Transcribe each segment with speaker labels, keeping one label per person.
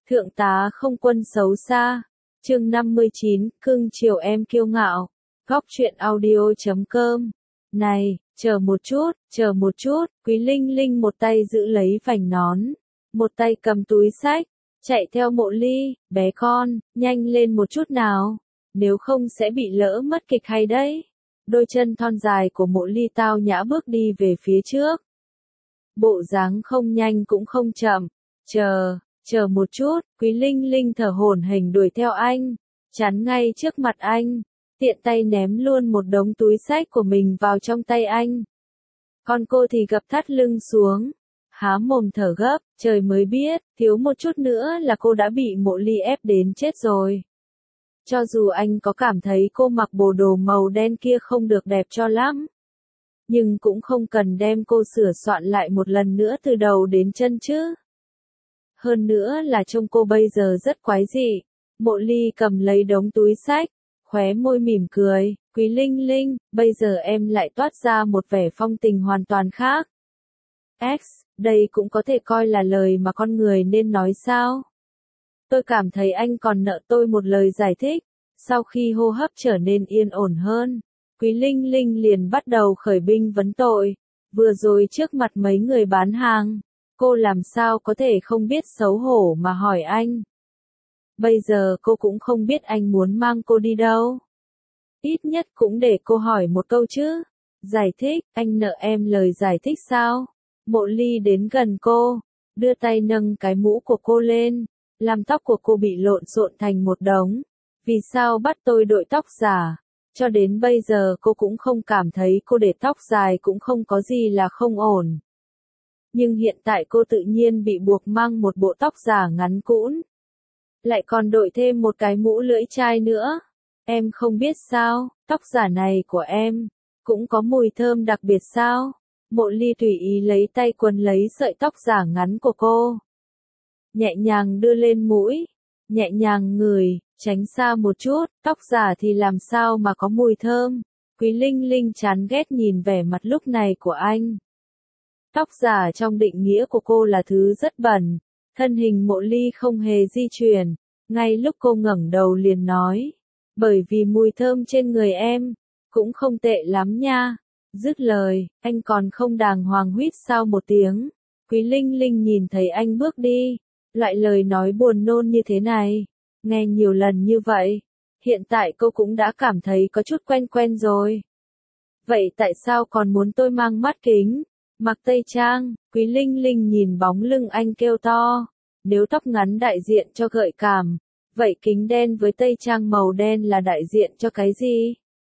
Speaker 1: Thượng tá không quân xấu xa. Chương 59, cưng chiều em kiêu ngạo. Góc truyện audio.com. Này, chờ một chút, Quý Linh Linh một tay giữ lấy vành nón, một tay cầm túi xách, chạy theo Mộ Ly, bé con, nhanh lên một chút nào, nếu không sẽ bị lỡ mất kịch hay đấy. Đôi chân thon dài của Mộ Ly tao nhã bước đi về phía trước. Bộ dáng không nhanh cũng không chậm, chờ một chút, Quý Linh Linh thở hổn hển đuổi theo anh, chắn ngay trước mặt anh, tiện tay ném luôn một đống túi xách của mình vào trong tay anh. Còn cô thì gập thắt lưng xuống, há mồm thở gấp, trời mới biết, thiếu một chút nữa là cô đã bị Mộ Ly ép đến chết rồi. Cho dù anh có cảm thấy cô mặc bộ đồ màu đen kia không được đẹp cho lắm, nhưng cũng không cần đem cô sửa soạn lại một lần nữa từ đầu đến chân chứ. Hơn nữa là trông cô bây giờ rất quái dị. Mộ Ly cầm lấy đống túi xách, khóe môi mỉm cười, Quý Linh Linh, bây giờ em lại toát ra một vẻ phong tình hoàn toàn khác. X, đây cũng có thể coi là lời mà con người nên nói sao? Tôi cảm thấy anh còn nợ tôi một lời giải thích. Sau khi hô hấp trở nên yên ổn hơn, Quý Linh Linh liền bắt đầu khởi binh vấn tội. Vừa rồi trước mặt mấy người bán hàng, cô làm sao có thể không biết xấu hổ mà hỏi anh. Bây giờ cô cũng không biết anh muốn mang cô đi đâu. Ít nhất cũng để cô hỏi một câu chứ. Giải thích, anh nợ em lời giải thích sao? Mộ Ly đến gần cô, đưa tay nâng cái mũ của cô lên, làm tóc của cô bị lộn xộn thành một đống. Vì sao bắt tôi đội tóc giả? Cho đến bây giờ cô cũng không cảm thấy cô để tóc dài cũng không có gì là không ổn. Nhưng hiện tại cô tự nhiên bị buộc mang một bộ tóc giả ngắn cũn. Lại còn đội thêm một cái mũ lưỡi chai nữa. Em không biết sao, tóc giả này của em cũng có mùi thơm đặc biệt sao? Mộ Ly tùy ý lấy tay quấn lấy sợi tóc giả ngắn của cô. Nhẹ nhàng đưa lên mũi, nhẹ nhàng ngửi, tránh xa một chút, tóc giả thì làm sao mà có mùi thơm. Quý Linh Linh chán ghét nhìn vẻ mặt lúc này của anh. Tóc giả trong định nghĩa của cô là thứ rất bẩn. Thân hình Mộ Ly không hề di chuyển, ngay lúc cô ngẩng đầu liền nói, bởi vì mùi thơm trên người em cũng không tệ lắm nha. Dứt lời, anh còn không đàng hoàng huýt sao một tiếng. Quý Linh Linh nhìn thấy anh bước đi, loại lời nói buồn nôn như thế này, nghe nhiều lần như vậy, hiện tại cô cũng đã cảm thấy có chút quen quen rồi. Vậy tại sao còn muốn tôi mang mắt kính, mặc tây trang? Quý Linh Linh nhìn bóng lưng anh kêu to, nếu tóc ngắn đại diện cho gợi cảm, vậy kính đen với tây trang màu đen là đại diện cho cái gì?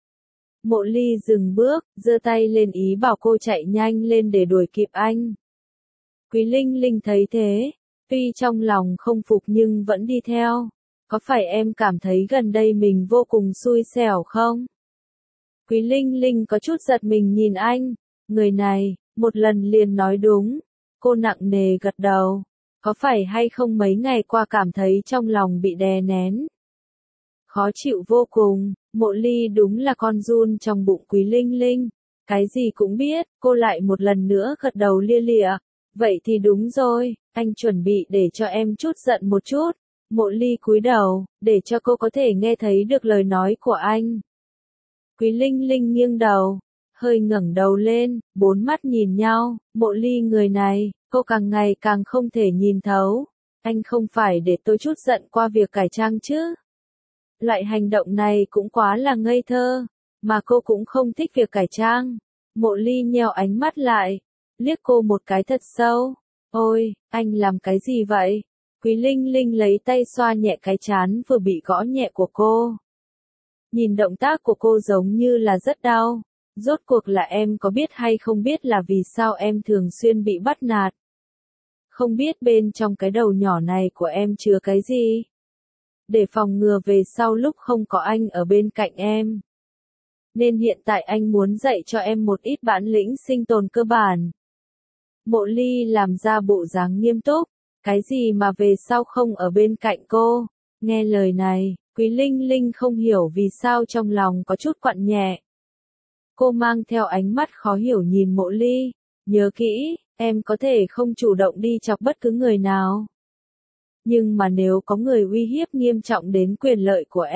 Speaker 1: Mộ Ly dừng bước, giơ tay lên ý bảo cô chạy nhanh lên để đuổi kịp anh. Quý Linh Linh thấy thế, tuy trong lòng không phục nhưng vẫn đi theo. Có phải em cảm thấy gần đây mình vô cùng xui xẻo không? Quý Linh Linh có chút giật mình nhìn anh, người này, một lần liền nói đúng. Cô nặng nề gật đầu, có phải hay không mấy ngày qua cảm thấy trong lòng bị đè nén? Khó chịu vô cùng. Mộ Ly đúng là con giun trong bụng Quý Linh Linh, cái gì cũng biết. Cô lại một lần nữa gật đầu lia lịa, vậy thì đúng rồi, anh chuẩn bị để cho em chút giận một chút. Mộ Ly cúi đầu, để cho cô có thể nghe thấy được lời nói của anh. Quý Linh Linh nghiêng đầu, hơi ngẩng đầu lên, bốn mắt nhìn nhau. Mộ Ly người này, cô càng ngày càng không thể nhìn thấu. Anh không phải để tôi chút giận qua việc cải trang chứ? Loại hành động này cũng quá là ngây thơ, mà cô cũng không thích việc cải trang. Mộ Ly nheo ánh mắt lại, liếc cô một cái thật sâu. Ôi, anh làm cái gì vậy? Quý Linh Linh lấy tay xoa nhẹ cái trán vừa bị gõ nhẹ của cô. Nhìn động tác của cô giống như là rất đau. Rốt cuộc là em có biết hay không biết là vì sao em thường xuyên bị bắt nạt? Không biết bên trong cái đầu nhỏ này của em chứa cái gì? Để phòng ngừa về sau lúc không có anh ở bên cạnh em. Nên hiện tại anh muốn dạy cho em một ít bản lĩnh sinh tồn cơ bản. Mộ Ly làm ra bộ dáng nghiêm túc, cái gì mà về sau không ở bên cạnh cô? Nghe lời này, Quý Linh Linh không hiểu vì sao trong lòng có chút quặn nhẹ. Cô mang theo ánh mắt khó hiểu nhìn Mộ Ly, nhớ kỹ, em có thể không chủ động đi chọc bất cứ người nào. Nhưng mà nếu có người uy hiếp nghiêm trọng đến quyền lợi của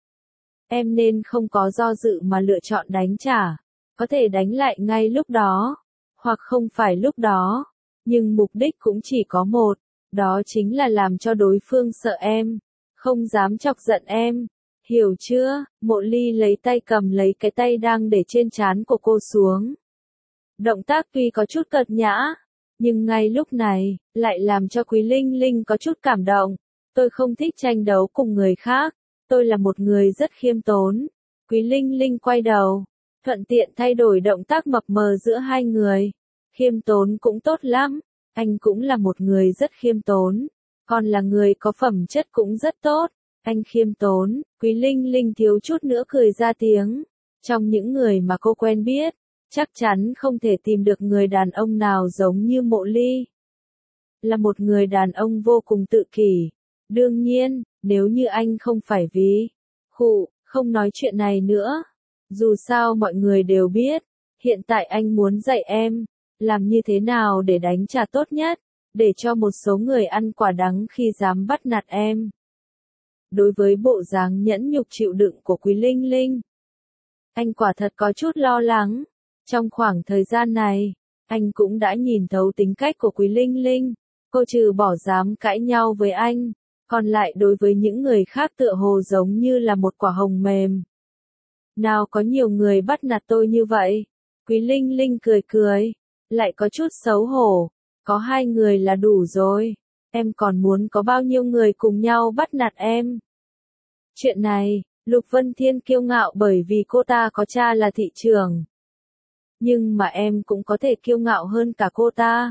Speaker 1: em nên không có do dự mà lựa chọn đánh trả. Có thể đánh lại ngay lúc đó, hoặc không phải lúc đó, nhưng mục đích cũng chỉ có một, đó chính là làm cho đối phương sợ em, không dám chọc giận em. Hiểu chưa? Mộ Ly lấy tay cầm lấy cái tay đang để trên trán của cô xuống. Động tác tuy có chút cợt nhã, nhưng ngay lúc này, lại làm cho Quý Linh Linh có chút cảm động. Tôi không thích tranh đấu cùng người khác, tôi là một người rất khiêm tốn. Quý Linh Linh quay đầu, thuận tiện thay đổi động tác mập mờ giữa hai người. Khiêm tốn cũng tốt lắm, anh cũng là một người rất khiêm tốn, còn là người có phẩm chất cũng rất tốt. Anh khiêm tốn, Quý Linh Linh thiếu chút nữa cười ra tiếng. Trong những người mà cô quen biết, chắc chắn không thể tìm được người đàn ông nào giống như Mộ Ly. Là một người đàn ông vô cùng tự kỷ. Đương nhiên, nếu như anh không phải vì không nói chuyện này nữa. Dù sao mọi người đều biết, hiện tại anh muốn dạy em, làm như thế nào để đánh trả tốt nhất, để cho một số người ăn quả đắng khi dám bắt nạt em. Đối với bộ dáng nhẫn nhục chịu đựng của Quý Linh Linh, anh quả thật có chút lo lắng. Trong khoảng thời gian này, anh cũng đã nhìn thấu tính cách của Quý Linh Linh. Cô trừ bỏ dám cãi nhau với anh, còn lại đối với những người khác tựa hồ giống như là một quả hồng mềm. Nào có nhiều người bắt nạt tôi như vậy. Quý Linh Linh cười cười, lại có chút xấu hổ. Có 2 người là đủ rồi. Em còn muốn có bao nhiêu người cùng nhau bắt nạt em? Chuyện này, Lục Vân Thiên kiêu ngạo bởi vì cô ta có cha là thị trưởng. Nhưng mà em cũng có thể kiêu ngạo hơn cả cô ta.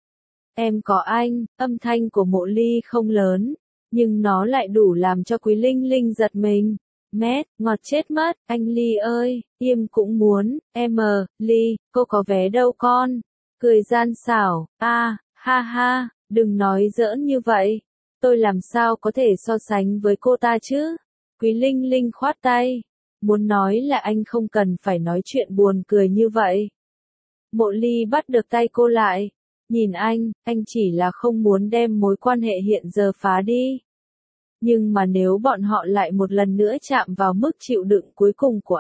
Speaker 1: Em có anh, âm thanh của Mộ Ly không lớn, nhưng nó lại đủ làm cho Quý Linh Linh giật mình. Mét, ngọt chết mất, anh Ly ơi, im cũng muốn, Ly, cô có vé đâu con? Cười gian xảo, ha ha, đừng nói giỡn như vậy. Tôi làm sao có thể so sánh với cô ta chứ? Quý Linh Linh khoát tay, muốn nói là anh không cần phải nói chuyện buồn cười như vậy. Mộ Ly bắt được tay cô lại, nhìn anh chỉ là không muốn đem mối quan hệ hiện giờ phá đi. Nhưng mà nếu bọn họ lại một lần nữa chạm vào mức chịu đựng cuối cùng của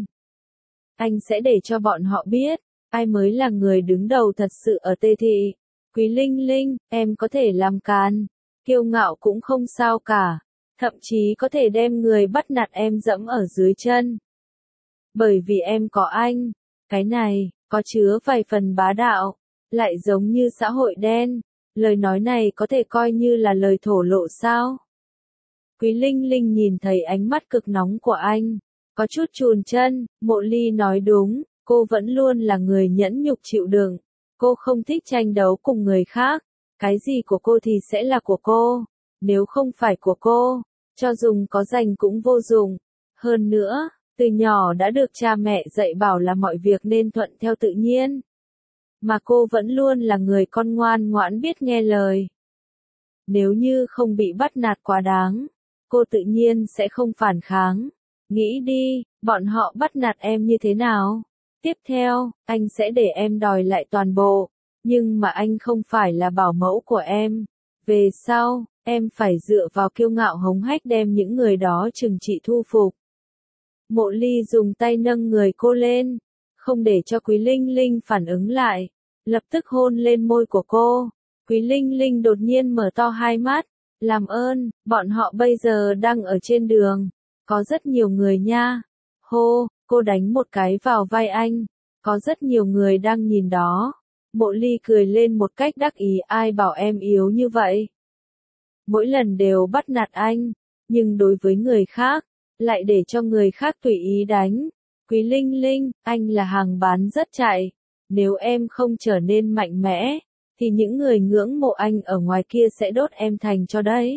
Speaker 1: anh sẽ để cho bọn họ biết, ai mới là người đứng đầu thật sự ở Tê Thị. Quý Linh Linh, em có thể làm càn, kiêu ngạo cũng không sao cả, thậm chí có thể đem người bắt nạt em dẫm ở dưới chân. Bởi vì em có anh, cái này, có chứa vài phần bá đạo, lại giống như xã hội đen, lời nói này có thể coi như là lời thổ lộ sao? Quý Linh Linh nhìn thấy ánh mắt cực nóng của anh, có chút chùn chân. Mộ Ly nói đúng, cô vẫn luôn là người nhẫn nhục chịu đựng, cô không thích tranh đấu cùng người khác, cái gì của cô thì sẽ là của cô, nếu không phải của cô, cho dùng có dành cũng vô dụng. Hơn nữa, từ nhỏ đã được cha mẹ dạy bảo là mọi việc nên thuận theo tự nhiên, mà cô vẫn luôn là người con ngoan ngoãn biết nghe lời. Nếu như không bị bắt nạt quá đáng, cô tự nhiên sẽ không phản kháng. Nghĩ đi, bọn họ bắt nạt em như thế nào? Tiếp theo, anh sẽ để em đòi lại toàn bộ, nhưng mà anh không phải là bảo mẫu của em. Về sau, em phải dựa vào kiêu ngạo hống hách đem những người đó trừng trị thu phục. Mộ Ly dùng tay nâng người cô lên, không để cho Quý Linh Linh phản ứng lại, lập tức hôn lên môi của cô. Quý Linh Linh đột nhiên mở to hai mắt, làm ơn, bọn họ bây giờ đang ở trên đường, có rất nhiều người nha. Hô, cô đánh một cái vào vai anh, có rất nhiều người đang nhìn đó. Mộ Ly cười lên một cách đắc ý, ai bảo em yếu như vậy. Mỗi lần đều bắt nạt anh, nhưng đối với người khác, lại để cho người khác tùy ý đánh. Quý Linh Linh, anh là hàng bán rất chạy, nếu em không trở nên mạnh mẽ, thì những người ngưỡng mộ anh ở ngoài kia sẽ đốt em thành cho đấy.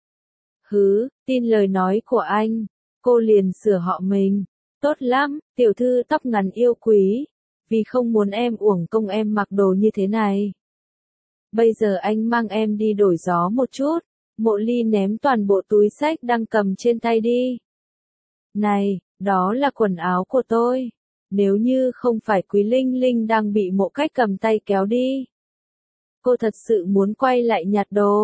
Speaker 1: Tin lời nói của anh, cô liền sửa họ mình. Tốt lắm, tiểu thư tóc ngắn yêu quý, vì không muốn em uổng công em mặc đồ như thế này. Bây giờ anh mang em đi đổi gió một chút. Mộ Ly ném toàn bộ túi xách đang cầm trên tay đi. Này, đó là quần áo của tôi. Nếu như không phải Quý Linh Linh đang bị Mộ Cách cầm tay kéo đi, cô thật sự muốn quay lại nhặt đồ.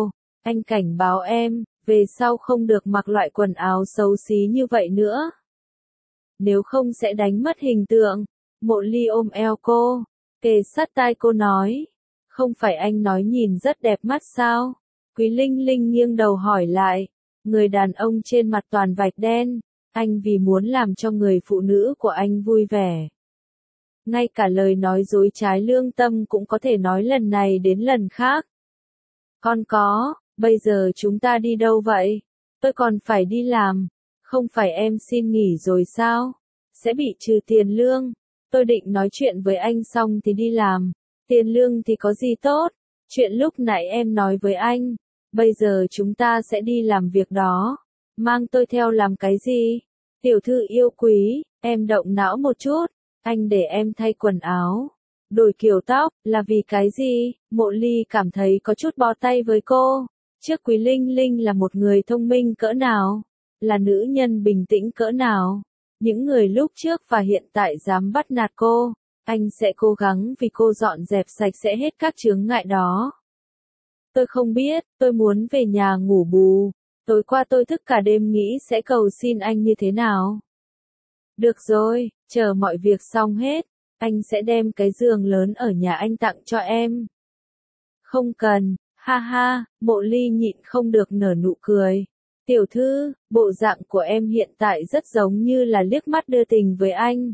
Speaker 1: Anh cảnh báo em, về sau không được mặc loại quần áo xấu xí như vậy nữa. Nếu không sẽ đánh mất hình tượng. Mộ Ly ôm eo cô, kề sát tai cô nói. Không phải anh nói nhìn rất đẹp mắt sao? Quý Linh Linh nghiêng đầu hỏi lại. Người đàn ông trên mặt toàn vạch đen. Anh vì muốn làm cho người phụ nữ của anh vui vẻ. Ngay cả lời nói dối trái lương tâm cũng có thể nói lần này đến lần khác. Con có, bây giờ chúng ta đi đâu vậy? Tôi còn phải đi làm. Không phải em xin nghỉ rồi sao? Sẽ bị trừ tiền lương. Tôi định nói chuyện với anh xong thì đi làm. Tiền lương thì có gì tốt? Chuyện lúc nãy em nói với anh. Bây giờ chúng ta sẽ đi làm việc đó. Mang tôi theo làm cái gì? Tiểu thư yêu quý, em động não một chút. Anh để em thay quần áo. Đổi kiểu tóc, là vì cái gì? Mộ Ly cảm thấy có chút bó tay với cô. Trước Quý Linh Linh là một người thông minh cỡ nào? Là nữ nhân bình tĩnh cỡ nào? Những người lúc trước và hiện tại dám bắt nạt cô. Anh sẽ cố gắng vì cô dọn dẹp sạch sẽ hết các chướng ngại đó. Tôi không biết, tôi muốn về nhà ngủ bù. Tối qua tôi thức cả đêm nghĩ sẽ cầu xin anh như thế nào. Được rồi, chờ mọi việc xong hết, anh sẽ đem cái giường lớn ở nhà anh tặng cho em. Không cần, ha ha, Mộ Ly nhịn không được nở nụ cười. Tiểu thư, bộ dạng của em hiện tại rất giống như là liếc mắt đưa tình với anh.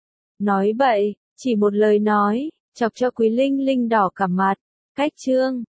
Speaker 1: Nói bậy, chỉ một lời nói, chọc cho Quý Linh Linh đỏ cả mặt. Cách chương